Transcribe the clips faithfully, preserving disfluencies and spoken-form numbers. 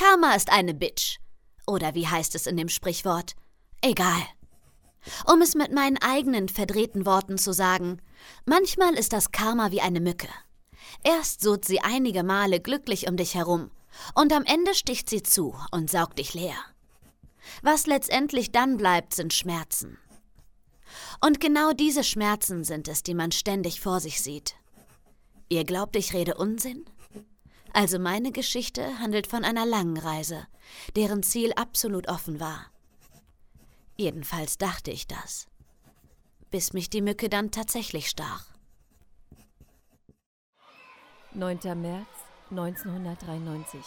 Karma ist eine Bitch. Oder wie heißt es in dem Sprichwort? Egal. Um es mit meinen eigenen verdrehten Worten zu sagen, manchmal ist das Karma wie eine Mücke. Erst surrt sie einige Male glücklich um dich herum und am Ende sticht sie zu und saugt dich leer. Was letztendlich dann bleibt, sind Schmerzen. Und genau diese Schmerzen sind es, die man ständig vor sich sieht. Ihr glaubt, ich rede Unsinn? Also meine Geschichte handelt von einer langen Reise, deren Ziel absolut offen war. Jedenfalls dachte ich das, bis mich die Mücke dann tatsächlich stach. neunter März neunzehnhundertdreiundneunzig.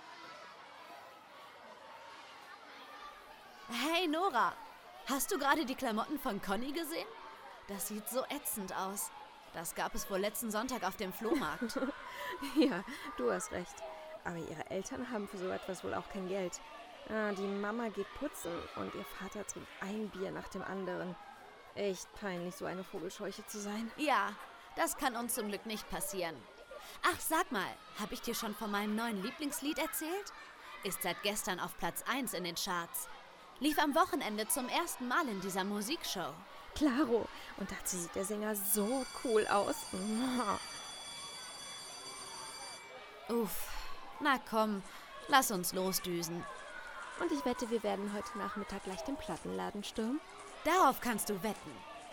Hey Nora, hast du gerade die Klamotten von Conny gesehen? Das sieht so ätzend aus. Das gab es wohl letzten Sonntag auf dem Flohmarkt. Ja, du hast recht. Aber ihre Eltern haben für so etwas wohl auch kein Geld. Ah, die Mama geht putzen und ihr Vater trinkt ein Bier nach dem anderen. Echt peinlich, so eine Vogelscheuche zu sein. Ja, das kann uns zum Glück nicht passieren. Ach, sag mal, habe ich dir schon von meinem neuen Lieblingslied erzählt? Ist seit gestern auf Platz eins in den Charts. Lief am Wochenende zum ersten Mal in dieser Musikshow. Klaro. Und dazu sieht der Sänger so cool aus. Uff, na komm, lass uns losdüsen. Und ich wette, wir werden heute Nachmittag gleich den Plattenladen stürmen. Darauf kannst du wetten.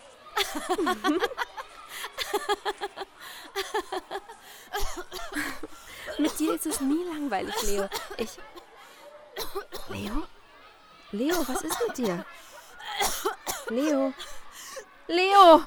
Mit dir ist es nie langweilig, Leo. Ich... Leo? Leo, was ist mit dir? Leo? Leo!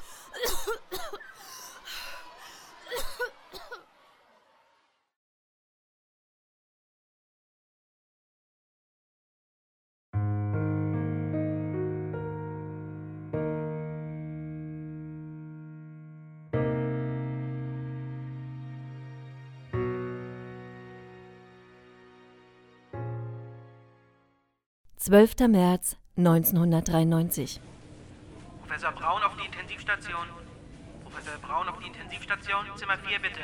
zwölfter März neunzehnhundertdreiundneunzig. Professor Braun auf die Intensivstation. Professor Braun auf die Intensivstation, Zimmer vier bitte.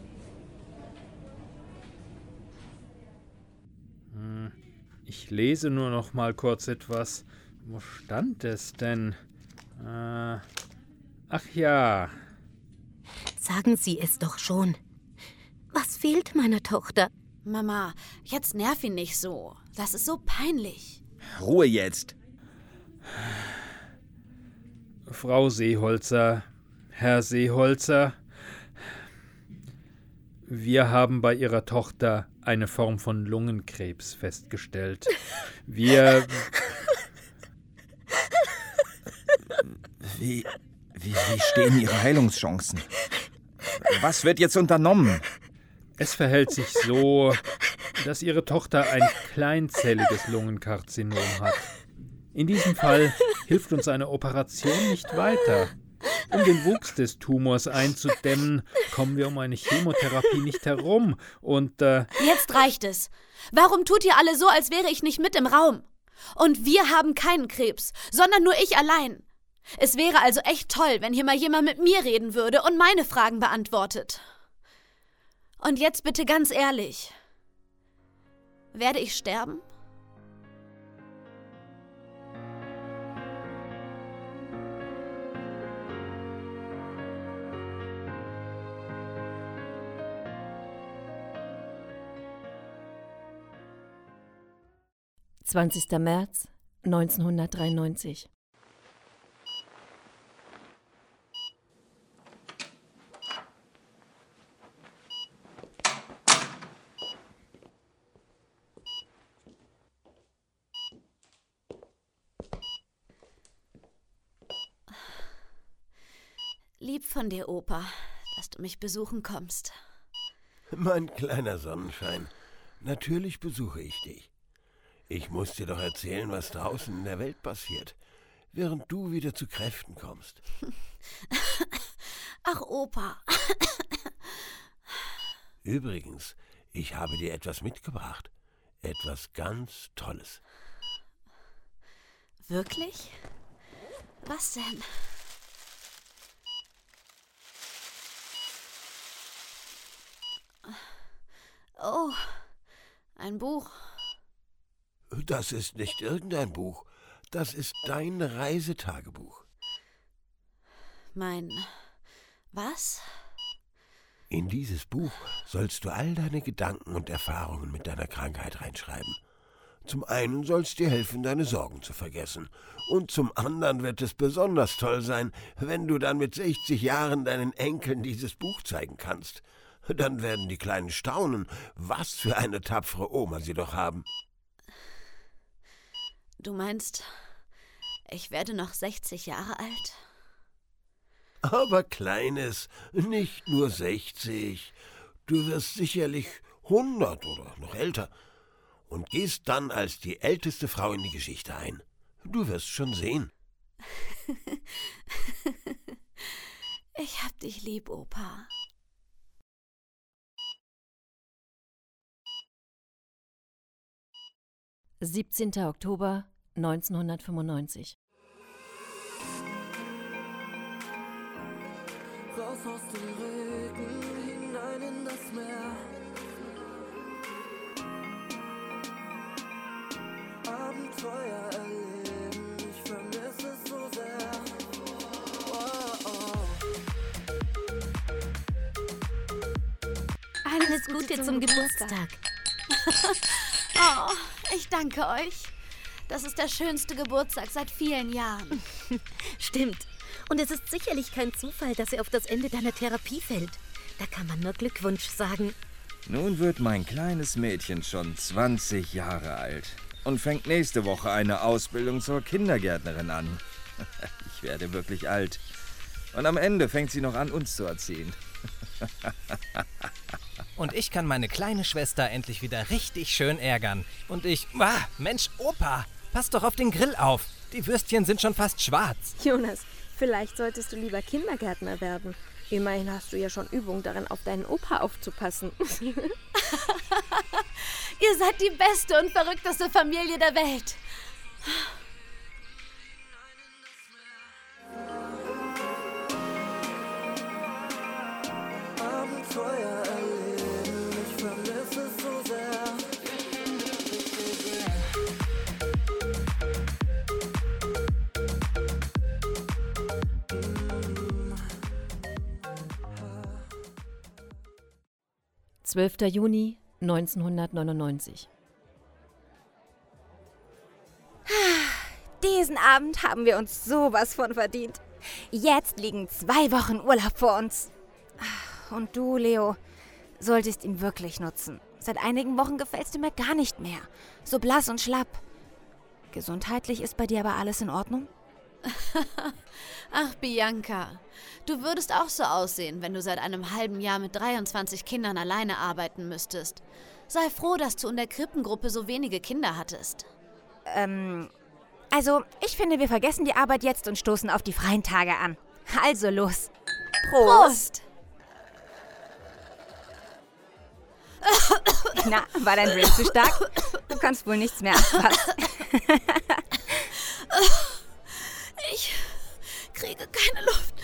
Hm, ich lese nur noch mal kurz etwas. Wo stand es denn? Äh, ach ja. Sagen Sie es doch schon. Was fehlt meiner Tochter? Mama, jetzt nerv ihn nicht so. Das ist so peinlich. Ruhe jetzt. Frau Seeholzer, Herr Seeholzer, wir haben bei Ihrer Tochter eine Form von Lungenkrebs festgestellt. Wir... Wie, wie, wie stehen Ihre Heilungschancen? Was wird jetzt unternommen? Es verhält sich so, dass Ihre Tochter ein kleinzelliges Lungenkarzinom hat. In diesem Fall hilft uns eine Operation nicht weiter. Um den Wuchs des Tumors einzudämmen, kommen wir um eine Chemotherapie nicht herum. Und, äh... Jetzt reicht es. Warum tut ihr alle so, als wäre ich nicht mit im Raum? Und wir haben keinen Krebs, sondern nur ich allein. Es wäre also echt toll, wenn hier mal jemand mit mir reden würde und meine Fragen beantwortet. Und jetzt bitte ganz ehrlich. Werde ich sterben? zwanzigster März neunzehnhundertdreiundneunzig. Lieb von dir, Opa, dass du mich besuchen kommst. Mein kleiner Sonnenschein, natürlich besuche ich dich. Ich muss dir doch erzählen, was draußen in der Welt passiert, während du wieder zu Kräften kommst. Ach, Opa. Übrigens, ich habe dir etwas mitgebracht. Etwas ganz Tolles. Wirklich? Was denn? Oh, ein Buch. Das ist nicht irgendein Buch. Das ist dein Reisetagebuch. Mein... was? In dieses Buch sollst du all deine Gedanken und Erfahrungen mit deiner Krankheit reinschreiben. Zum einen soll es dir helfen, deine Sorgen zu vergessen. Und zum anderen wird es besonders toll sein, wenn du dann mit sechzig Jahren deinen Enkeln dieses Buch zeigen kannst. Dann werden die Kleinen staunen, was für eine tapfere Oma sie doch haben. Du meinst, ich werde noch sechzig Jahre alt? Aber Kleines, nicht nur sechzig. Du wirst sicherlich hundert oder noch älter und gehst dann als die älteste Frau in die Geschichte ein. Du wirst schon sehen. Ich hab dich lieb, Opa. siebzehnter Oktober neunzehnhundertfünfundneunzig. Raus aus dem Regen, hinein in das Meer. Abenteuer erleben, ich vermisse es so sehr. Oh, oh. Alles, Alles Gute, Gute zum, zum Geburtstag. Geburtstag. Oh, ich danke euch. Das ist der schönste Geburtstag seit vielen Jahren. Stimmt. Und es ist sicherlich kein Zufall, dass er auf das Ende deiner Therapie fällt. Da kann man nur Glückwunsch sagen. Nun wird mein kleines Mädchen schon zwanzig Jahre alt und fängt nächste Woche eine Ausbildung zur Kindergärtnerin an. Ich werde wirklich alt. Und am Ende fängt sie noch an, uns zu erziehen. Und ich kann meine kleine Schwester endlich wieder richtig schön ärgern. Und ich... Ah, Mensch, Opa, pass doch auf den Grill auf. Die Würstchen sind schon fast schwarz. Jonas, vielleicht solltest du lieber Kindergärtner werden. Immerhin hast du ja schon Übung darin, auf deinen Opa aufzupassen. Ihr seid die beste und verrückteste Familie der Welt. Abenteuer erleben, ich vermisse es so sehr. zwölfter Juni neunzehnhundertneunundneunzig. Diesen Abend haben wir uns sowas von verdient. Jetzt liegen zwei Wochen Urlaub vor uns. Und du, Leo, solltest ihn wirklich nutzen. Seit einigen Wochen gefällst du mir gar nicht mehr. So blass und schlapp. Gesundheitlich ist bei dir aber alles in Ordnung? Ach, Bianca, du würdest auch so aussehen, wenn du seit einem halben Jahr mit dreiundzwanzig Kindern alleine arbeiten müsstest. Sei froh, dass du in der Krippengruppe so wenige Kinder hattest. Ähm, also, ich finde, wir vergessen die Arbeit jetzt und stoßen auf die freien Tage an. Also los. Prost! Prost. Na, war dein Drink zu stark? Du kannst wohl nichts mehr anfassen. Ich kriege keine Luft.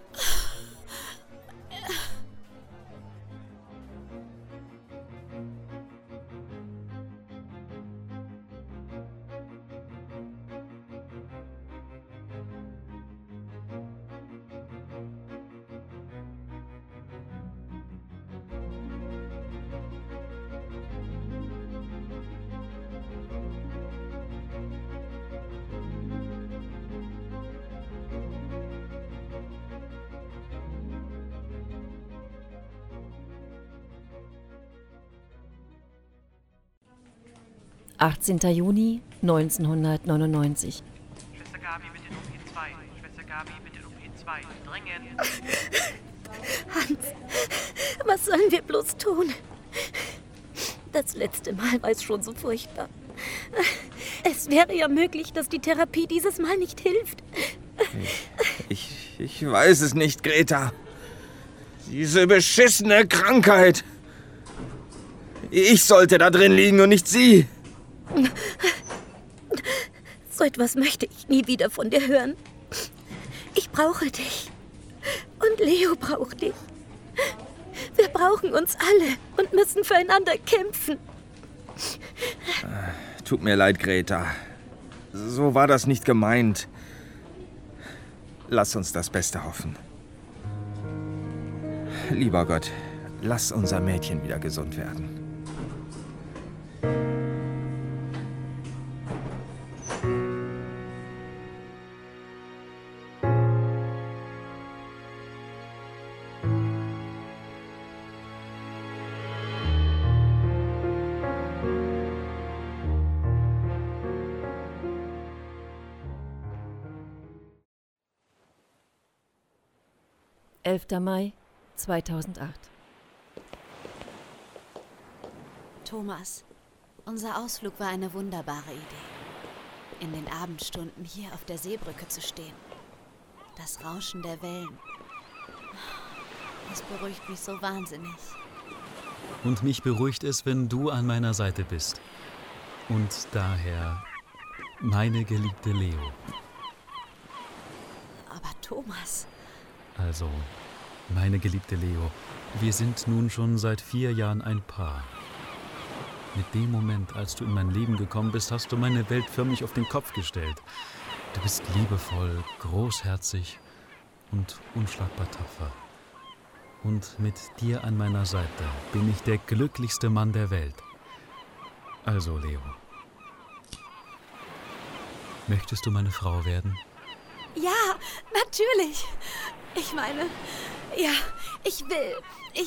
achtzehnter Juni neunzehnhundertneunundneunzig. Schwester Gabi, bitte um P zwei. Schwester Gabi, bitte um P zwei. Dringend. Hans, was sollen wir bloß tun? Das letzte Mal war es schon so furchtbar. Es wäre ja möglich, dass die Therapie dieses Mal nicht hilft. Ich, ich, ich weiß es nicht, Greta. Diese beschissene Krankheit. Ich sollte da drin liegen und nicht sie. So etwas möchte ich nie wieder von dir hören. Ich brauche dich. Und Leo braucht dich. Wir brauchen uns alle und müssen füreinander kämpfen. Tut mir leid, Greta. So war das nicht gemeint. Lass uns das Beste hoffen. Lieber Gott, lass unser Mädchen wieder gesund werden. elfter Mai zweitausendacht. Thomas, unser Ausflug war eine wunderbare Idee. In den Abendstunden hier auf der Seebrücke zu stehen. Das Rauschen der Wellen. Es beruhigt mich so wahnsinnig. Und mich beruhigt es, wenn du an meiner Seite bist. Und daher, meine geliebte Leo. Aber Thomas... Also, meine geliebte Leo, wir sind nun schon seit vier Jahren ein Paar. Mit dem Moment, als du in mein Leben gekommen bist, hast du meine Welt förmlich auf den Kopf gestellt. Du bist liebevoll, großherzig und unschlagbar tapfer. Und mit dir an meiner Seite bin ich der glücklichste Mann der Welt. Also, Leo, möchtest du meine Frau werden? Ja, natürlich. Ich meine, ja, ich will. Ich...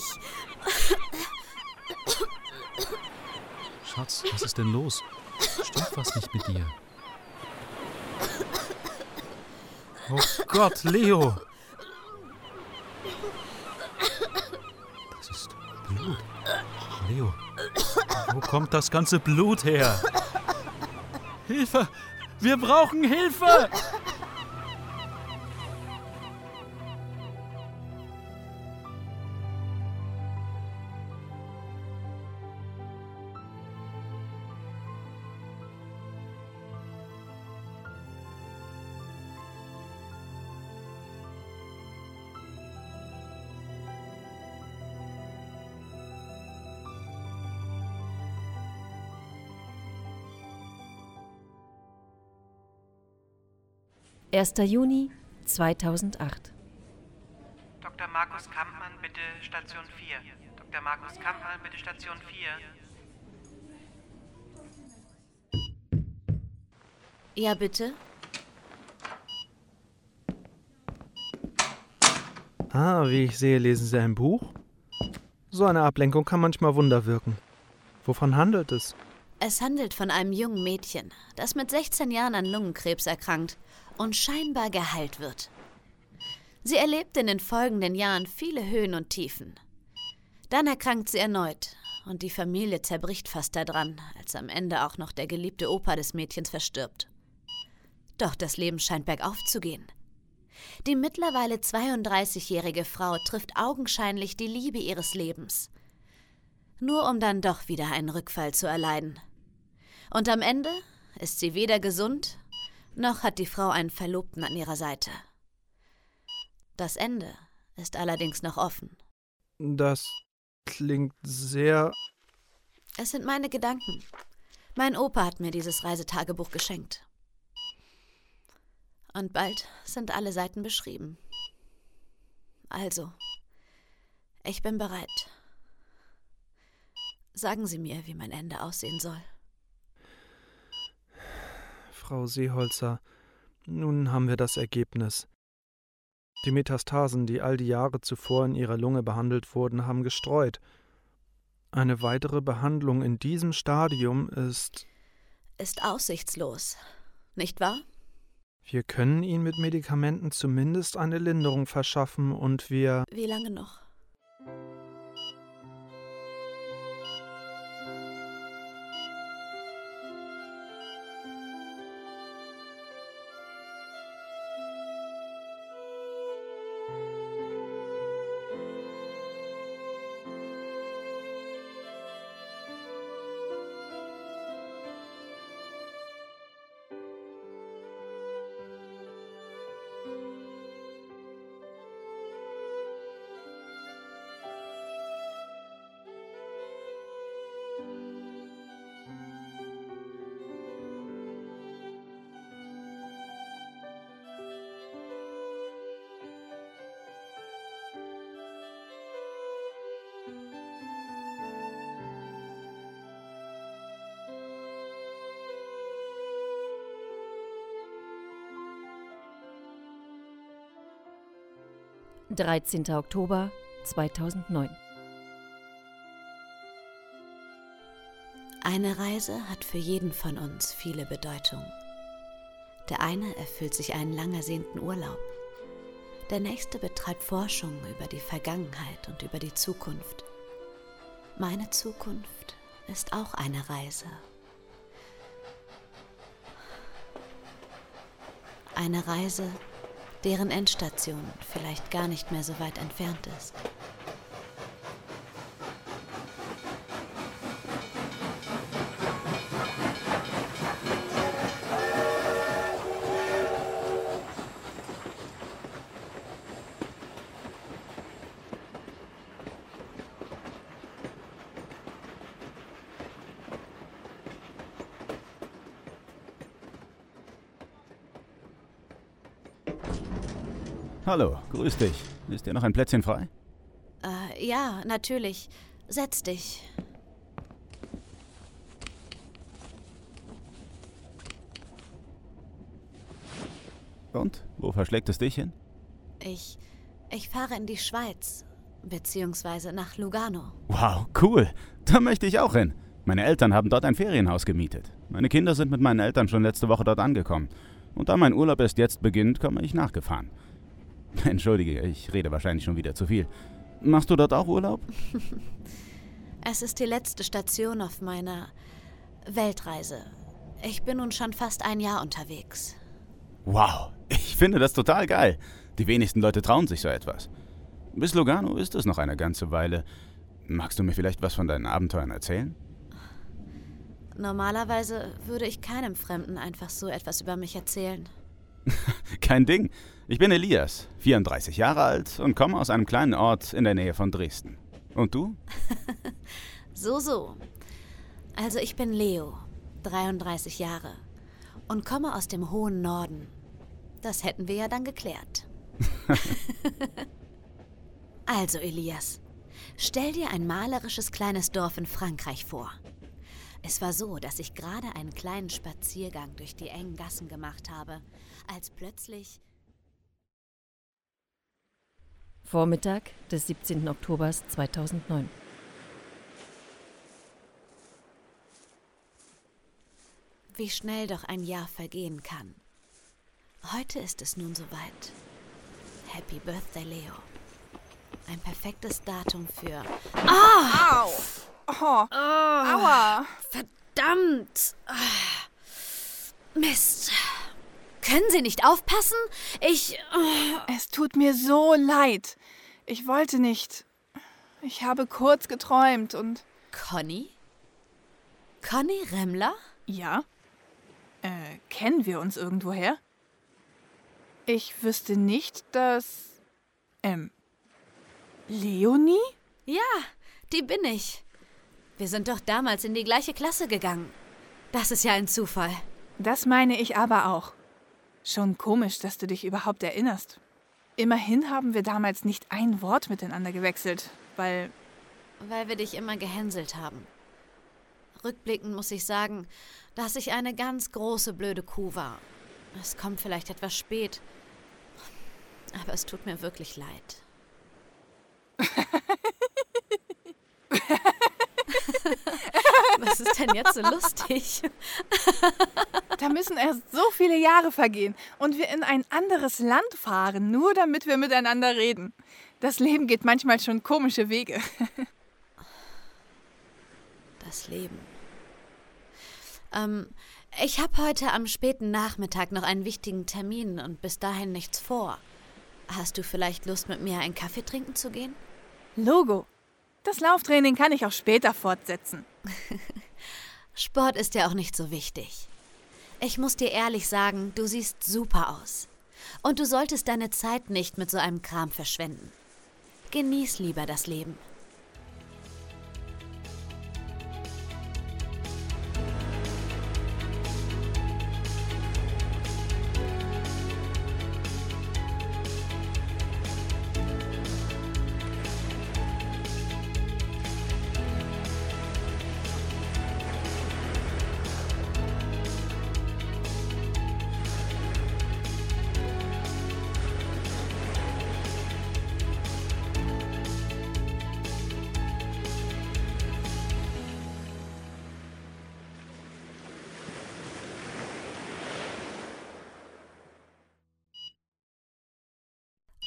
Schatz, was ist denn los? Stimmt was nicht mit dir? Oh Gott, Leo! Das ist Blut. Leo, wo kommt das ganze Blut her? Hilfe! Wir brauchen Hilfe! erster Juni zweitausendacht. Doktor Markus Kampmann, bitte Station vier. Doktor Markus Kampmann, bitte Station vier. Ja, bitte? Ah, wie ich sehe, lesen Sie ein Buch? So eine Ablenkung kann manchmal Wunder wirken. Wovon handelt es? Es handelt von einem jungen Mädchen, das mit sechzehn Jahren an Lungenkrebs erkrankt und scheinbar geheilt wird. Sie erlebt in den folgenden Jahren viele Höhen und Tiefen. Dann erkrankt sie erneut und die Familie zerbricht fast daran, als am Ende auch noch der geliebte Opa des Mädchens verstirbt. Doch das Leben scheint bergauf zu gehen. Die mittlerweile zweiunddreißigjährige Frau trifft augenscheinlich die Liebe ihres Lebens. Nur um dann doch wieder einen Rückfall zu erleiden. Und am Ende ist sie weder gesund, noch hat die Frau einen Verlobten an ihrer Seite. Das Ende ist allerdings noch offen. Das klingt sehr... Es sind meine Gedanken. Mein Opa hat mir dieses Reisetagebuch geschenkt. Und bald sind alle Seiten beschrieben. Also, ich bin bereit. Sagen Sie mir, wie mein Ende aussehen soll. Frau Seeholzer, nun haben wir das Ergebnis. Die Metastasen, die all die Jahre zuvor in Ihrer Lunge behandelt wurden, haben gestreut. Eine weitere Behandlung in diesem Stadium ist... Ist aussichtslos, nicht wahr? Wir können Ihnen mit Medikamenten zumindest eine Linderung verschaffen und wir... Wie lange noch? dreizehnter Oktober zweitausendneun. Eine Reise hat für jeden von uns viele Bedeutungen. Der eine erfüllt sich einen lang ersehnten Urlaub. Der nächste betreibt Forschung über die Vergangenheit und über die Zukunft. Meine Zukunft ist auch eine Reise. Eine Reise, deren Endstation vielleicht gar nicht mehr so weit entfernt ist. Hallo, grüß dich. Ist dir noch ein Plätzchen frei? Äh, ja, natürlich. Setz dich. Und? Wo verschlägt es dich hin? Ich, ich fahre in die Schweiz, beziehungsweise nach Lugano. Wow, cool. Da möchte ich auch hin. Meine Eltern haben dort ein Ferienhaus gemietet. Meine Kinder sind mit meinen Eltern schon letzte Woche dort angekommen. Und da mein Urlaub erst jetzt beginnt, komme ich nachgefahren. Entschuldige, ich rede wahrscheinlich schon wieder zu viel. Machst du dort auch Urlaub? Es ist die letzte Station auf meiner Weltreise. Ich bin nun schon fast ein Jahr unterwegs. Wow, ich finde das total geil. Die wenigsten Leute trauen sich so etwas. Bis Lugano ist es noch eine ganze Weile. Magst du mir vielleicht was von deinen Abenteuern erzählen? Normalerweise würde ich keinem Fremden einfach so etwas über mich erzählen. Kein Ding. Ich bin Elias, vierunddreißig Jahre alt und komme aus einem kleinen Ort in der Nähe von Dresden. Und du? So, so. Also ich bin Leo, dreiunddreißig Jahre und komme aus dem hohen Norden. Das hätten wir ja dann geklärt. Also Elias, stell dir ein malerisches kleines Dorf in Frankreich vor. Es war so, dass ich gerade einen kleinen Spaziergang durch die engen Gassen gemacht habe, als plötzlich... Vormittag des siebzehnten Oktobers zweitausendneun. Wie schnell doch ein Jahr vergehen kann. Heute ist es nun soweit. Happy Birthday, Leo. Ein perfektes Datum für... Ah! Au! Oh, oh, aua! Verdammt! Mist! Können Sie nicht aufpassen? Ich... Oh. Es tut mir so leid. Ich wollte nicht. Ich habe kurz geträumt und... Conny? Conny Remmler? Ja. Äh, kennen wir uns irgendwoher? Ich wüsste nicht, dass... Ähm... Leonie? Ja, die bin ich. Wir sind doch damals in die gleiche Klasse gegangen. Das ist ja ein Zufall. Das meine ich aber auch. Schon komisch, dass du dich überhaupt erinnerst. Immerhin haben wir damals nicht ein Wort miteinander gewechselt, weil... Weil wir dich immer gehänselt haben. Rückblickend muss ich sagen, dass ich eine ganz große blöde Kuh war. Es kommt vielleicht etwas spät, aber es tut mir wirklich leid. Was ist denn jetzt so lustig? Da müssen erst so viele Jahre vergehen und wir in ein anderes Land fahren, nur damit wir miteinander reden. Das Leben geht manchmal schon komische Wege. Das Leben. Ähm, ich habe heute am späten Nachmittag noch einen wichtigen Termin und bis dahin nichts vor. Hast du vielleicht Lust, mit mir einen Kaffee trinken zu gehen? Logo. Das Lauftraining kann ich auch später fortsetzen. Sport ist ja auch nicht so wichtig. Ich muss dir ehrlich sagen, du siehst super aus. Und du solltest deine Zeit nicht mit so einem Kram verschwenden. Genieß lieber das Leben.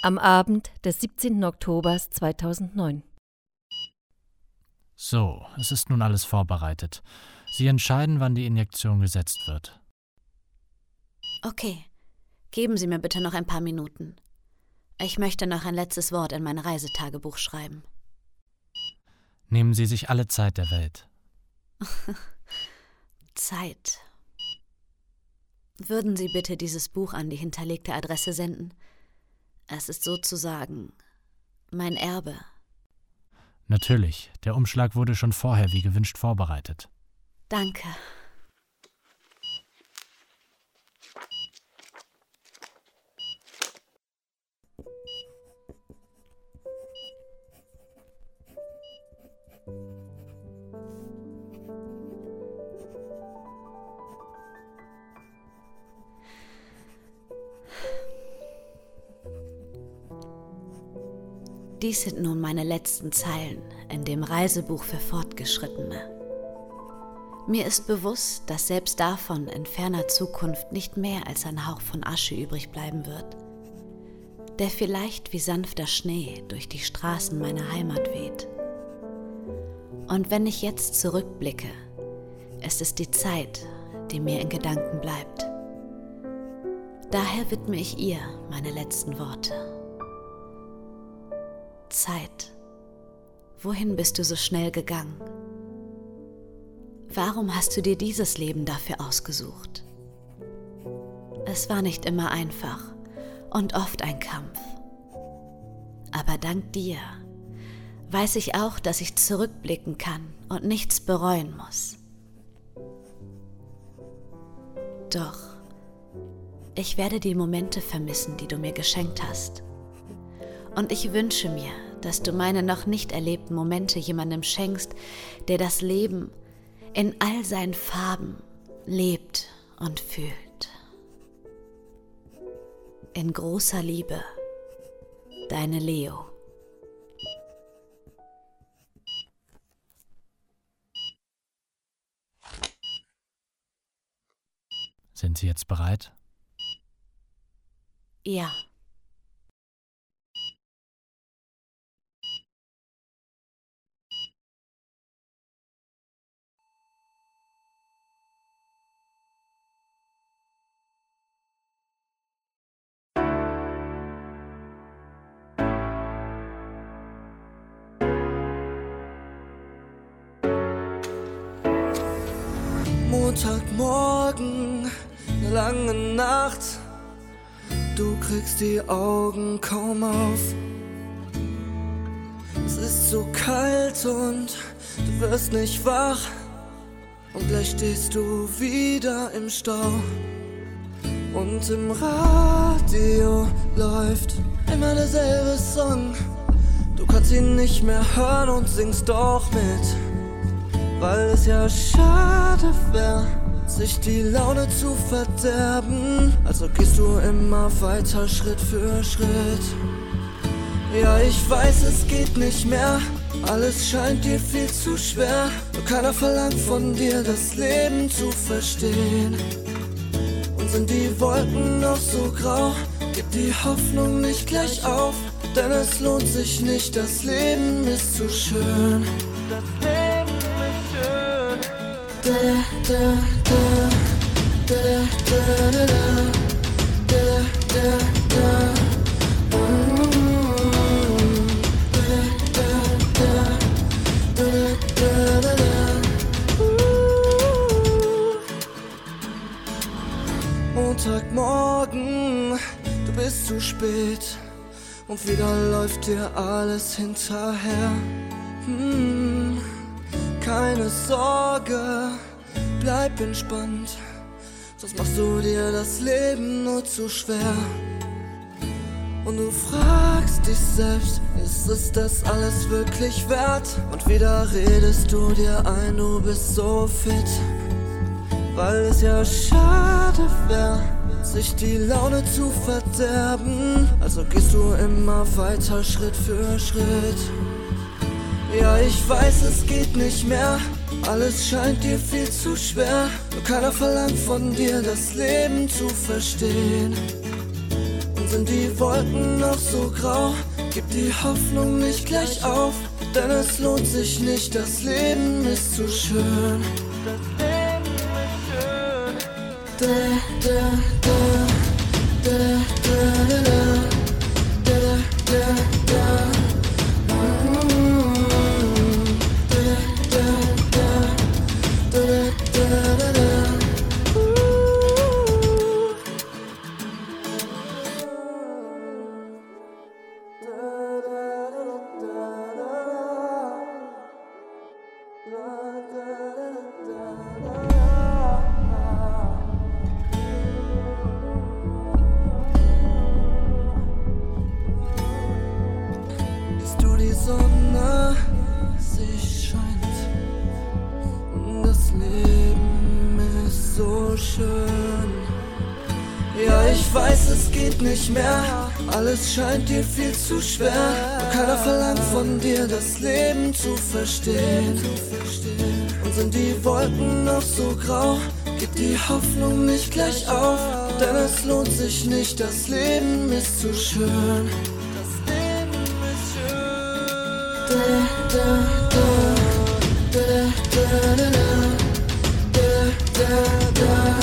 Am Abend des siebzehnten Oktobers zweitausendneun. So, es ist nun alles vorbereitet. Sie entscheiden, wann die Injektion gesetzt wird. Okay, geben Sie mir bitte noch ein paar Minuten. Ich möchte noch ein letztes Wort in mein Reisetagebuch schreiben. Nehmen Sie sich alle Zeit der Welt. Zeit. Würden Sie bitte dieses Buch an die hinterlegte Adresse senden? Es ist sozusagen mein Erbe. Natürlich, der Umschlag wurde schon vorher wie gewünscht vorbereitet. Danke. Dies sind nun meine letzten Zeilen in dem Reisebuch für Fortgeschrittene. Mir ist bewusst, dass selbst davon in ferner Zukunft nicht mehr als ein Hauch von Asche übrig bleiben wird, der vielleicht wie sanfter Schnee durch die Straßen meiner Heimat weht. Und wenn ich jetzt zurückblicke, ist es die Zeit, die mir in Gedanken bleibt. Daher widme ich ihr meine letzten Worte. Zeit, wohin bist du so schnell gegangen? Warum hast du dir dieses Leben dafür ausgesucht? Es war nicht immer einfach und oft ein Kampf. Aber dank dir weiß ich auch, dass ich zurückblicken kann und nichts bereuen muss. Doch ich werde die Momente vermissen, die du mir geschenkt hast. Und ich wünsche mir, dass du meine noch nicht erlebten Momente jemandem schenkst, der das Leben in all seinen Farben lebt und fühlt. In großer Liebe, deine Leo. Sind Sie jetzt bereit? Ja. Montagmorgen, eine lange Nacht, du kriegst die Augen kaum auf. Es ist so kalt und du wirst nicht wach und gleich stehst du wieder im Stau. Und im Radio läuft immer derselbe Song, du kannst ihn nicht mehr hören und singst doch mit. Weil es ja schade wäre, sich die Laune zu verderben. Also gehst du immer weiter Schritt für Schritt. Ja, ich weiß, es geht nicht mehr, alles scheint dir viel zu schwer. Nur keiner verlangt von dir, das Leben zu verstehen. Und sind die Wolken noch so grau, gib die Hoffnung nicht gleich auf. Denn es lohnt sich nicht, das Leben ist zu schön. Das Leben ist schön. Da, da, da, da, da, da, da, da, da, Montagmorgen, du bist zu spät und wieder läuft dir alles hinterher. Hm, keine Sorge, bleib entspannt, sonst machst du dir das Leben nur zu schwer. Und du fragst dich selbst, ist es das alles wirklich wert? Und wieder redest du dir ein, du bist so fit. Weil es ja schade wäre, sich die Laune zu verderben. Also gehst du immer weiter Schritt für Schritt. Ja, ich weiß, es geht nicht mehr, alles scheint dir viel zu schwer. Nur keiner verlangt von dir, das Leben zu verstehen. Und Und sind die Wolken noch so grau, gib die Hoffnung nicht gleich auf, denn es lohnt sich nicht, das Leben ist zu schön. Das Leben ist schön. Da, da, da, da, da, da, da, da, da, da. Siehst du die Sonne, sie scheint, das Leben ist so schön. Ja, ich weiß, es geht nicht mehr, alles scheint dir viel zu schwer. Doch keiner verlangt von dir, das Leben zu verstehen. Und sind die Wolken noch so grau, gib die Hoffnung nicht gleich auf, denn es lohnt sich nicht, das Leben ist zu schön. Das Leben ist schön. Da, da, da, da, da, da, da, da, da, da.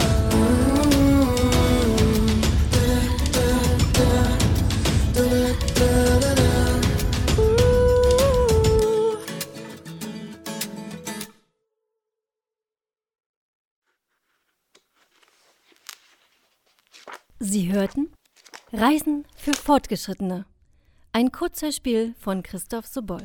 Sie hörten Reisen für Fortgeschrittene, ein Kurzhörspiel von Christoph Sobol.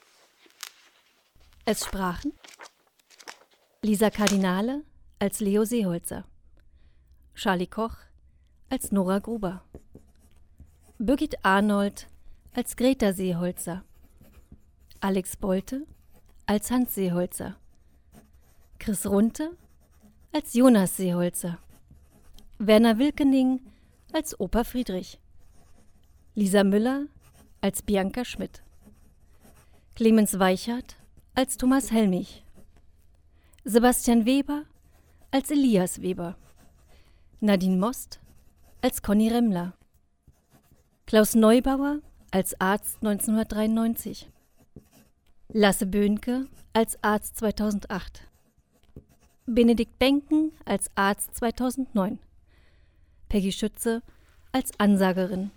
Es sprachen Lisa Kardinale als Leo Seeholzer, Charlie Koch als Nora Gruber, Birgit Arnold als Greta Seeholzer, Alex Bolte als Hans Seeholzer, Chris Runte als Jonas Seeholzer, Werner Wilkening als Opa Friedrich, Lisa Müller als Bianca Schmidt, Clemens Weichert als Thomas Helmich, Sebastian Weber als Elias Weber, Nadine Most als Conny Remmler, Klaus Neubauer als Arzt neunzehnhundertdreiundneunzig, Lasse Böhnke als Arzt zweitausendacht, Benedikt Benken als Arzt zweitausendneun, Peggy Schütze als Ansagerin.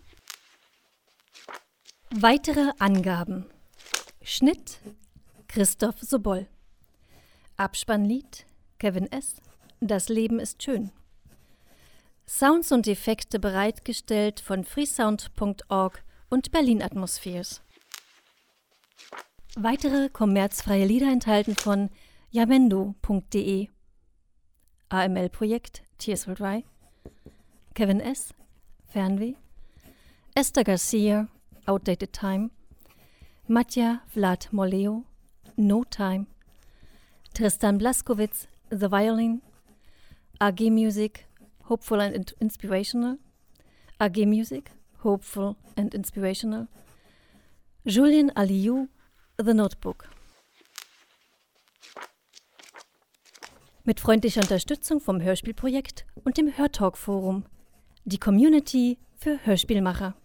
Weitere Angaben: Schnitt Christoph Sobol, Abspannlied Kevin S. Das Leben ist schön. Sounds und Effekte bereitgestellt von freesound punkt org und Berlin Atmospheres. Weitere kommerzfreie Lieder enthalten von jamendo punkt de, A M L-Projekt Tears Will Dry, Kevin S. Fernweh, Esther Garcia, Outdated Time, Matja Vlad Moleo, No Time, Tristan Blaskowitz, The Violin, A G Music, Hopeful and Inspirational, A G Music, Hopeful and Inspirational, Julian Aliou, The Notebook. Mit freundlicher Unterstützung vom Hörspielprojekt und dem Hörtalk-Forum, die Community für Hörspielmacher.